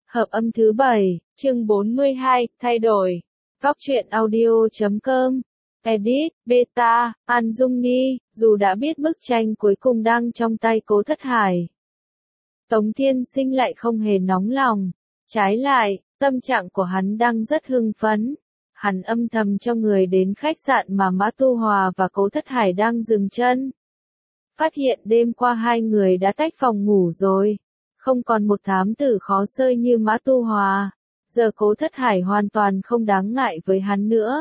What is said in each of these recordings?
Hợp âm thứ 7, chương 42, thay đổi. Góc truyện audio.com. Edit, Beta, An Dung Ni, dù đã biết bức tranh cuối cùng đang trong tay Cố Thất Hải. Tống Thiên Sinh lại không hề nóng lòng. Trái lại, tâm trạng của hắn đang rất hưng phấn. Hắn âm thầm cho người đến khách sạn mà Mã Tu Hòa và Cố Thất Hải đang dừng chân. Phát hiện đêm qua hai người đã tách phòng ngủ rồi. Không còn một thám tử khó xơi như Mã Tu Hòa. Giờ Cố Thất Hải hoàn toàn không đáng ngại với hắn nữa.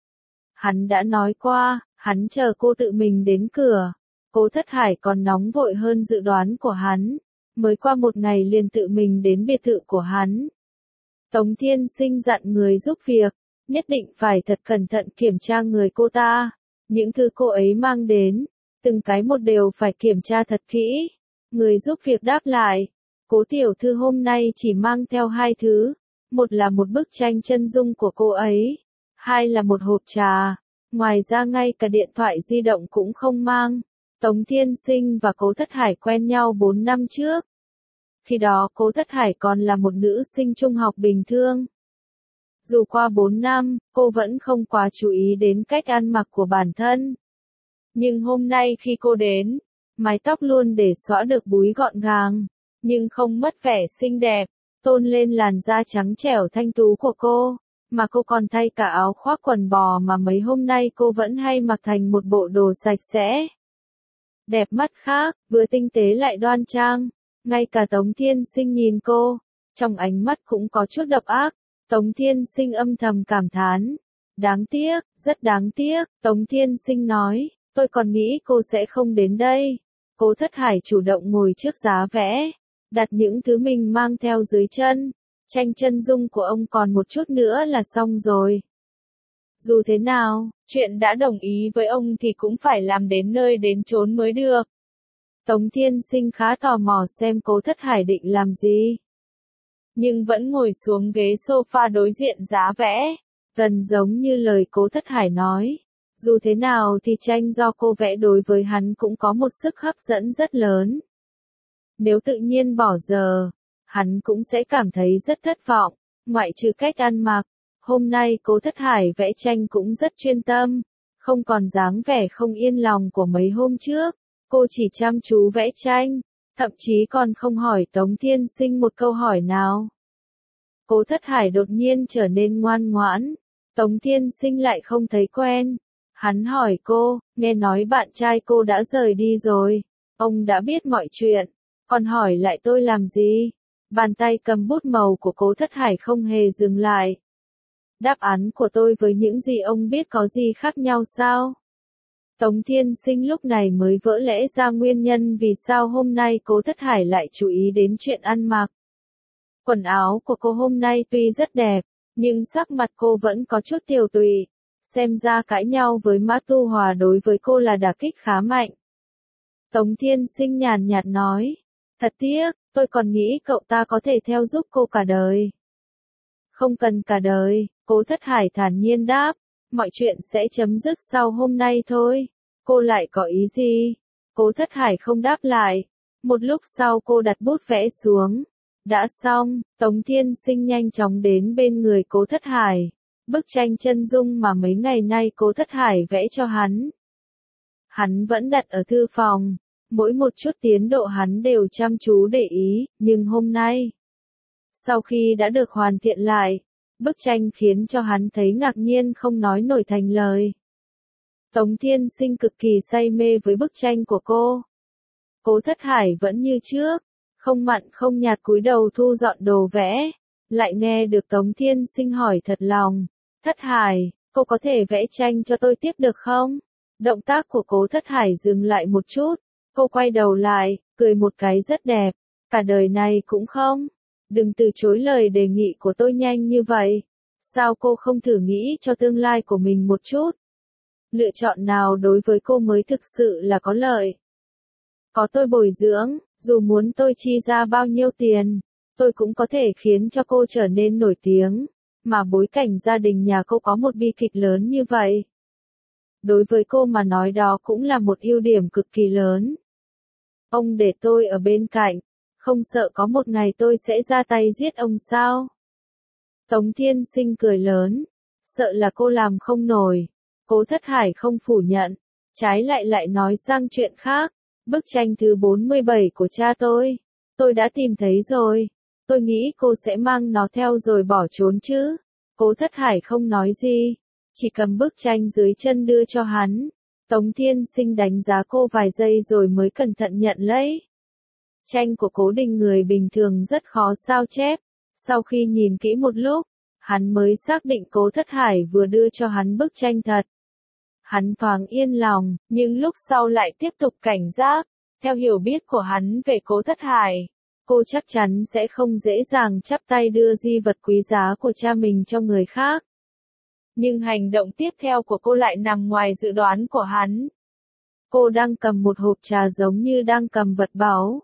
Hắn đã nói qua, hắn chờ cô tự mình đến cửa. Cố Thất Hải còn nóng vội hơn dự đoán của hắn. Mới qua một ngày liền tự mình đến biệt thự của hắn. Tống Thiên Sinh dặn người giúp việc, nhất định phải thật cẩn thận kiểm tra người cô ta. Những thứ cô ấy mang đến, từng cái một đều phải kiểm tra thật kỹ. Người giúp việc đáp lại, Cố tiểu thư hôm nay chỉ mang theo hai thứ. Một là một bức tranh chân dung của cô ấy. Hai là một hộp trà. Ngoài ra ngay cả điện thoại di động cũng không mang. Tống Thiên Sinh và Cố Thất Hải quen nhau 4 năm trước. Khi đó Cố Thất Hải còn là một nữ sinh trung học bình thường. Dù qua 4 năm, cô vẫn không quá chú ý đến cách ăn mặc của bản thân. Nhưng hôm nay khi cô đến, mái tóc luôn để xõa được búi gọn gàng, nhưng không mất vẻ xinh đẹp, tôn lên làn da trắng trẻo thanh tú của cô. Mà cô còn thay cả áo khoác quần bò mà mấy hôm nay cô vẫn hay mặc thành một bộ đồ sạch sẽ. Đẹp mắt khác, vừa tinh tế lại đoan trang. Ngay cả Tống Thiên Sinh nhìn cô, trong ánh mắt cũng có chút độc ác. Tống Thiên Sinh âm thầm cảm thán. Đáng tiếc, rất đáng tiếc, Tống Thiên Sinh nói, tôi còn nghĩ cô sẽ không đến đây. Cố Thất Hải chủ động ngồi trước giá vẽ, đặt những thứ mình mang theo dưới chân. Tranh chân dung của ông còn một chút nữa là xong rồi. Dù thế nào, chuyện đã đồng ý với ông thì cũng phải làm đến nơi đến chốn mới được. Tống Thiên Sinh khá tò mò xem Cố Thất Hải định làm gì. Nhưng vẫn ngồi xuống ghế sofa đối diện giá vẽ. Gần giống như lời Cố Thất Hải nói. Dù thế nào thì tranh do cô vẽ đối với hắn cũng có một sức hấp dẫn rất lớn. Nếu tự nhiên bỏ giờ, hắn cũng sẽ cảm thấy rất thất vọng, ngoại trừ cách ăn mặc. Hôm nay Cố Thất Hải vẽ tranh cũng rất chuyên tâm, không còn dáng vẻ không yên lòng của mấy hôm trước. Cô chỉ chăm chú vẽ tranh, thậm chí còn không hỏi Tống Thiên Sinh một câu hỏi nào. Cố Thất Hải đột nhiên trở nên ngoan ngoãn, Tống Thiên Sinh lại không thấy quen. Hắn hỏi cô, nghe nói bạn trai cô đã rời đi rồi, ông đã biết mọi chuyện, còn hỏi lại tôi làm gì? Bàn tay cầm bút màu của Cố Thất Hải không hề dừng lại. Đáp án của tôi với những gì ông biết có gì khác nhau sao? Tống Thiên Sinh lúc này mới vỡ lẽ ra nguyên nhân vì sao hôm nay Cố Thất Hải lại chú ý đến chuyện ăn mặc. Quần áo của cô hôm nay tuy rất đẹp, nhưng sắc mặt cô vẫn có chút tiều tụy. Xem ra cãi nhau với Mã Tu Hòa đối với cô là đả kích khá mạnh. Tống Thiên Sinh nhàn nhạt nói, thật tiếc, tôi còn nghĩ cậu ta có thể theo giúp cô cả đời. Không cần cả đời, Cố Thất Hải thản nhiên đáp, mọi chuyện sẽ chấm dứt sau hôm nay thôi. Cô lại có ý gì? Cố Thất Hải không đáp lại. Một lúc sau cô đặt bút vẽ xuống. Đã xong, Tống Thiên Sinh nhanh chóng đến bên người Cố Thất Hải. Bức tranh chân dung mà mấy ngày nay Cố Thất Hải vẽ cho hắn. Hắn vẫn đặt ở thư phòng. Mỗi một chút tiến độ hắn đều chăm chú để ý, nhưng hôm nay, sau khi đã được hoàn thiện lại, bức tranh khiến cho hắn thấy ngạc nhiên không nói nổi thành lời. Tống Thiên Sinh cực kỳ say mê với bức tranh của cô. Cố Thất Hải vẫn như trước, không mặn không nhạt cúi đầu thu dọn đồ vẽ, lại nghe được Tống Thiên Sinh hỏi thật lòng, Thất Hải, cô có thể vẽ tranh cho tôi tiếp được không? Động tác của Cố Thất Hải dừng lại một chút, cô quay đầu lại, cười một cái rất đẹp, cả đời này cũng không. Đừng từ chối lời đề nghị của tôi nhanh như vậy. Sao cô không thử nghĩ cho tương lai của mình một chút? Lựa chọn nào đối với cô mới thực sự là có lợi? Có tôi bồi dưỡng, dù muốn tôi chi ra bao nhiêu tiền, tôi cũng có thể khiến cho cô trở nên nổi tiếng. Mà bối cảnh gia đình nhà cô có một bi kịch lớn như vậy. Đối với cô mà nói đó cũng là một ưu điểm cực kỳ lớn. Ông để tôi ở bên cạnh. Không sợ có một ngày tôi sẽ ra tay giết ông sao? Tống Thiên Sinh cười lớn. Sợ là cô làm không nổi. Cố Thất Hải không phủ nhận. Trái lại nói sang chuyện khác. Bức tranh thứ 47 của cha tôi đã tìm thấy rồi. Tôi nghĩ cô sẽ mang nó theo rồi bỏ trốn chứ. Cố Thất Hải không nói gì. Chỉ cầm bức tranh dưới chân đưa cho hắn. Tống Thiên Sinh đánh giá cô vài giây rồi mới cẩn thận nhận lấy. Tranh của Cố Đình người bình thường rất khó sao chép. Sau khi nhìn kỹ một lúc, hắn mới xác định Cố Thất Hải vừa đưa cho hắn bức tranh thật. Hắn thoáng yên lòng, nhưng lúc sau lại tiếp tục cảnh giác. Theo hiểu biết của hắn về Cố Thất Hải, cô chắc chắn sẽ không dễ dàng chắp tay đưa di vật quý giá của cha mình cho người khác. Nhưng hành động tiếp theo của cô lại nằm ngoài dự đoán của hắn. Cô đang cầm một hộp trà giống như đang cầm vật báu.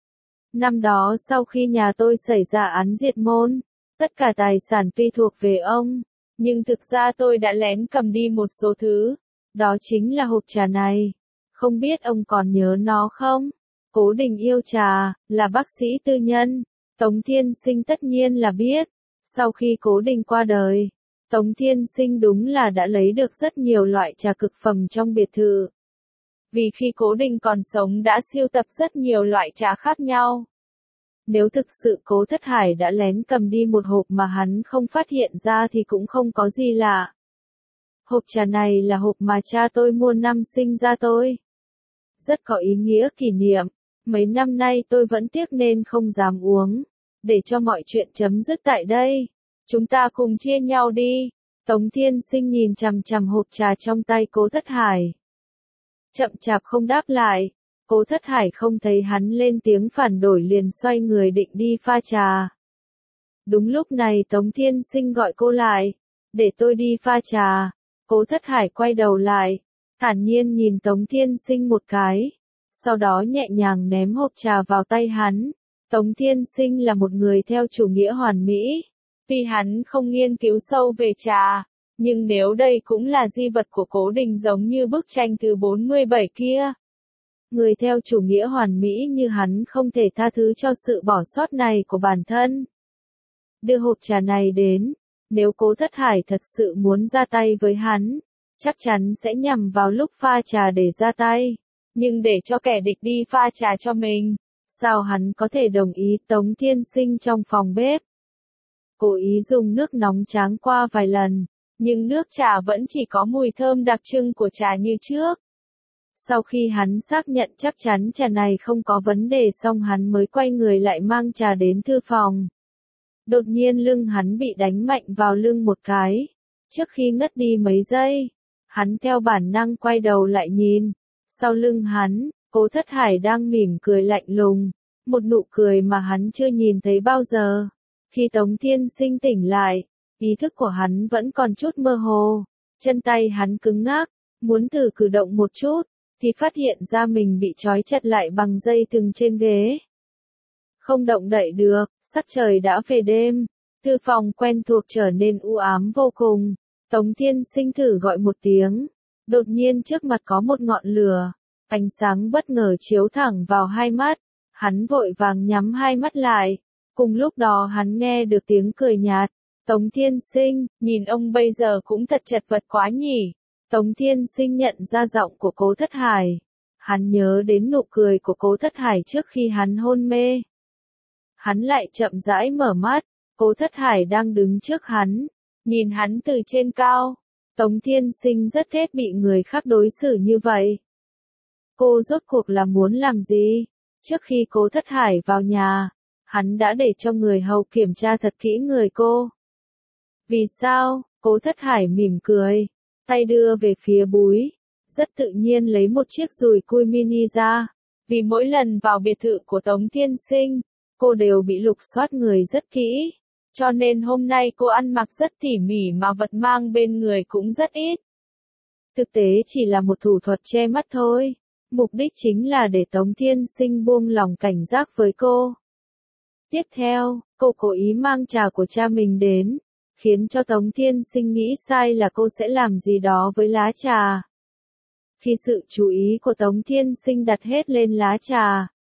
Năm đó sau khi nhà tôi xảy ra án diệt môn, tất cả tài sản tuy thuộc về ông, nhưng thực ra tôi đã lén cầm đi một số thứ. Đó chính là hộp trà này. Không biết ông còn nhớ nó không? Cố Đình yêu trà, là bác sĩ tư nhân. Tống Thiên Sinh tất nhiên là biết. Sau khi Cố Đình qua đời, Tống Thiên Sinh đúng là đã lấy được rất nhiều loại trà cực phẩm trong biệt thự. Vì khi Cố Đình còn sống đã sưu tập rất nhiều loại trà khác nhau. Nếu thực sự Cố Thất Hải đã lén cầm đi một hộp mà hắn không phát hiện ra thì cũng không có gì lạ. Hộp trà này là hộp mà cha tôi mua năm sinh ra tôi. Rất có ý nghĩa kỷ niệm. Mấy năm nay tôi vẫn tiếc nên không dám uống. Để cho mọi chuyện chấm dứt tại đây. Chúng ta cùng chia nhau đi. Tống Thiên Sinh nhìn chằm chằm hộp trà trong tay Cố Thất Hải. Chậm chạp không đáp lại. Cố Thất Hải không thấy hắn lên tiếng phản đổi liền xoay người định đi pha trà. Đúng lúc này Tống Thiên Sinh gọi cô lại. Để tôi đi pha trà. Cố Thất Hải quay đầu lại. Thản nhiên nhìn Tống Thiên Sinh một cái. Sau đó nhẹ nhàng ném hộp trà vào tay hắn. Tống Thiên Sinh là một người theo chủ nghĩa hoàn mỹ. Tuy hắn không nghiên cứu sâu về trà, nhưng nếu đây cũng là di vật của Cố Đình giống như bức tranh thứ 47 kia. Người theo chủ nghĩa hoàn mỹ như hắn không thể tha thứ cho sự bỏ sót này của bản thân. Đưa hộp trà này đến, nếu Cố Thất Hải thật sự muốn ra tay với hắn, chắc chắn sẽ nhằm vào lúc pha trà để ra tay. Nhưng để cho kẻ địch đi pha trà cho mình, sao hắn có thể đồng ý? Tống Thiên Sinh trong phòng bếp cố ý dùng nước nóng tráng qua vài lần, nhưng nước trà vẫn chỉ có mùi thơm đặc trưng của trà như trước. Sau khi hắn xác nhận chắc chắn trà này không có vấn đề xong hắn mới quay người lại mang trà đến thư phòng. Đột nhiên lưng hắn bị đánh mạnh vào lưng một cái. Trước khi ngất đi mấy giây, hắn theo bản năng quay đầu lại nhìn. Sau lưng hắn, Cố Thất Hải đang mỉm cười lạnh lùng. Một nụ cười mà hắn chưa nhìn thấy bao giờ. Khi Tống Thiên Sinh tỉnh lại, ý thức của hắn vẫn còn chút mơ hồ. Chân tay hắn cứng ngắc, muốn thử cử động một chút, thì phát hiện ra mình bị trói chặt lại bằng dây thừng trên ghế. Không động đậy được, sắc trời đã về đêm. Thư phòng quen thuộc trở nên u ám vô cùng. Tống Thiên Sinh thử gọi một tiếng. Đột nhiên trước mặt có một ngọn lửa. Ánh sáng bất ngờ chiếu thẳng vào hai mắt. Hắn vội vàng nhắm hai mắt lại. Cùng lúc đó hắn nghe được tiếng cười nhạt. Tống Thiên Sinh, nhìn ông bây giờ cũng thật chật vật quá nhỉ. Tống Thiên Sinh nhận ra giọng của Cố Thất Hải. Hắn nhớ đến nụ cười của Cố Thất Hải trước khi hắn hôn mê. Hắn lại chậm rãi mở mắt. Cố Thất Hải đang đứng trước hắn. Nhìn hắn từ trên cao. Tống Thiên Sinh rất ghét bị người khác đối xử như vậy. Cô rốt cuộc là muốn làm gì? Trước khi Cố Thất Hải vào nhà, hắn đã để cho người hầu kiểm tra thật kỹ người cô. Vì sao? Cố Thất Hải mỉm cười, tay đưa về phía búi, rất tự nhiên lấy một chiếc dùi cui mini ra. Vì mỗi lần vào biệt thự của Tống Thiên Sinh, cô đều bị lục soát người rất kỹ. Cho nên hôm nay cô ăn mặc rất tỉ mỉ mà vật mang bên người cũng rất ít. Thực tế chỉ là một thủ thuật che mắt thôi. Mục đích chính là để Tống Thiên Sinh buông lòng cảnh giác với cô. Tiếp theo, cô cố ý mang trà của cha mình đến, khiến cho Tống Thiên Sinh nghĩ sai là cô sẽ làm gì đó với lá trà. Khi sự chú ý của Tống Thiên Sinh đặt hết lên lá trà,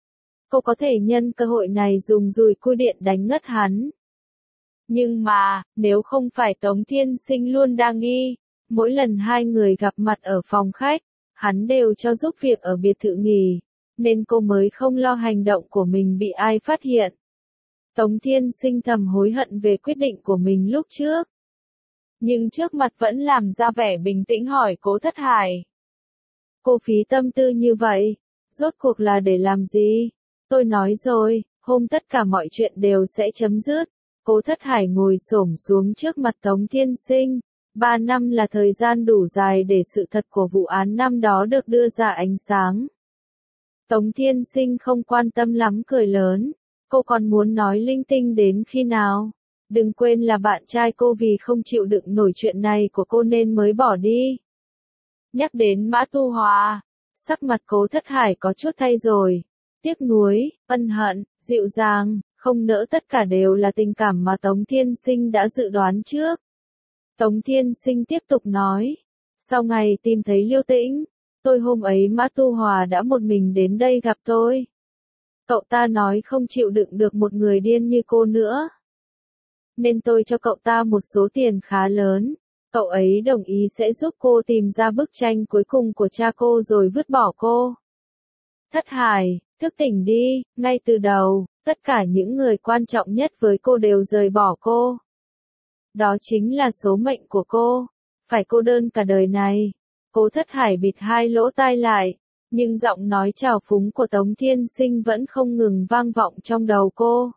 cô có thể nhân cơ hội này dùng dùi cui điện đánh ngất hắn. Nhưng mà, nếu không phải Tống Thiên Sinh luôn đa nghi, mỗi lần hai người gặp mặt ở phòng khách, hắn đều cho giúp việc ở biệt thự nghỉ, nên cô mới không lo hành động của mình bị ai phát hiện. Tống Thiên Sinh thầm hối hận về quyết định của mình lúc trước. Nhưng trước mặt vẫn làm ra vẻ bình tĩnh hỏi Cố Thất Hải. Cô phí tâm tư như vậy, rốt cuộc là để làm gì? Tôi nói rồi, hôm tất cả mọi chuyện đều sẽ chấm dứt. Cố Thất Hải ngồi xổm xuống trước mặt Tống Thiên Sinh. 3 năm là thời gian đủ dài để sự thật của vụ án năm đó được đưa ra ánh sáng. Tống Thiên Sinh không quan tâm lắm cười lớn. Cô còn muốn nói linh tinh đến khi nào? Đừng quên là bạn trai cô vì không chịu đựng nổi chuyện này của cô nên mới bỏ đi. Nhắc đến Mã Tu Hòa, sắc mặt Cố Thất Hải có chút thay rồi. Tiếc nuối, ân hận, dịu dàng, không nỡ tất cả đều là tình cảm mà Tống Thiên Sinh đã dự đoán trước. Tống Thiên Sinh tiếp tục nói. Sau ngày tìm thấy Liêu Tĩnh, tôi hôm ấy Mã Tu Hòa đã một mình đến đây gặp tôi. Cậu ta nói không chịu đựng được một người điên như cô nữa. Nên tôi cho cậu ta một số tiền khá lớn. Cậu ấy đồng ý sẽ giúp cô tìm ra bức tranh cuối cùng của cha cô rồi vứt bỏ cô. Thất Hải, thức tỉnh đi, ngay từ đầu, tất cả những người quan trọng nhất với cô đều rời bỏ cô. Đó chính là số mệnh của cô, phải cô đơn cả đời này. Cố Thất Hải bịt hai lỗ tai lại, nhưng giọng nói trào phúng của Tống Thiên Sinh vẫn không ngừng vang vọng trong đầu cô.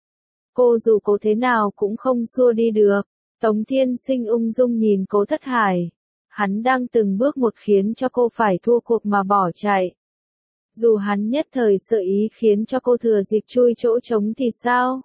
Cô dù cố thế nào cũng không xua đi được. Tống Thiên Sinh ung dung nhìn Cố Thất Hải. Hắn đang từng bước một khiến cho cô phải thua cuộc mà bỏ chạy. Dù hắn nhất thời sợ ý khiến cho cô thừa dịp chui chỗ trống thì sao?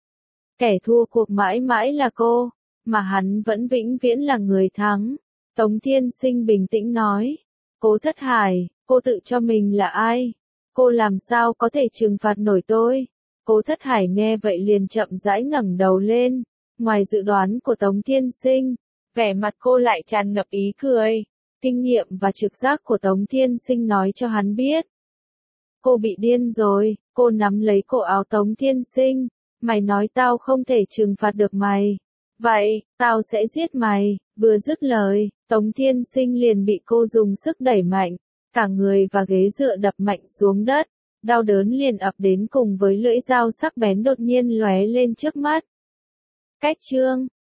Kẻ thua cuộc mãi mãi là cô, mà hắn vẫn vĩnh viễn là người thắng. Tống Thiên Sinh bình tĩnh nói. Cố Thất Hải, cô tự cho mình là ai? Cô làm sao có thể trừng phạt nổi tôi? Cố Thất Hải nghe vậy liền chậm rãi ngẩng đầu lên. Ngoài dự đoán của Tống Thiên Sinh, vẻ mặt cô lại tràn ngập ý cười. Kinh nghiệm và trực giác của Tống Thiên Sinh nói cho hắn biết. Cô bị điên rồi, cô nắm lấy cổ áo Tống Thiên Sinh. Mày nói tao không thể trừng phạt được mày. Vậy, tao sẽ giết mày. Vừa dứt lời, Tống Thiên Sinh liền bị cô dùng sức đẩy mạnh. Cả người và ghế dựa đập mạnh xuống đất. Đau đớn liền ập đến cùng với lưỡi dao sắc bén đột nhiên lóe lên trước mắt. Cách chương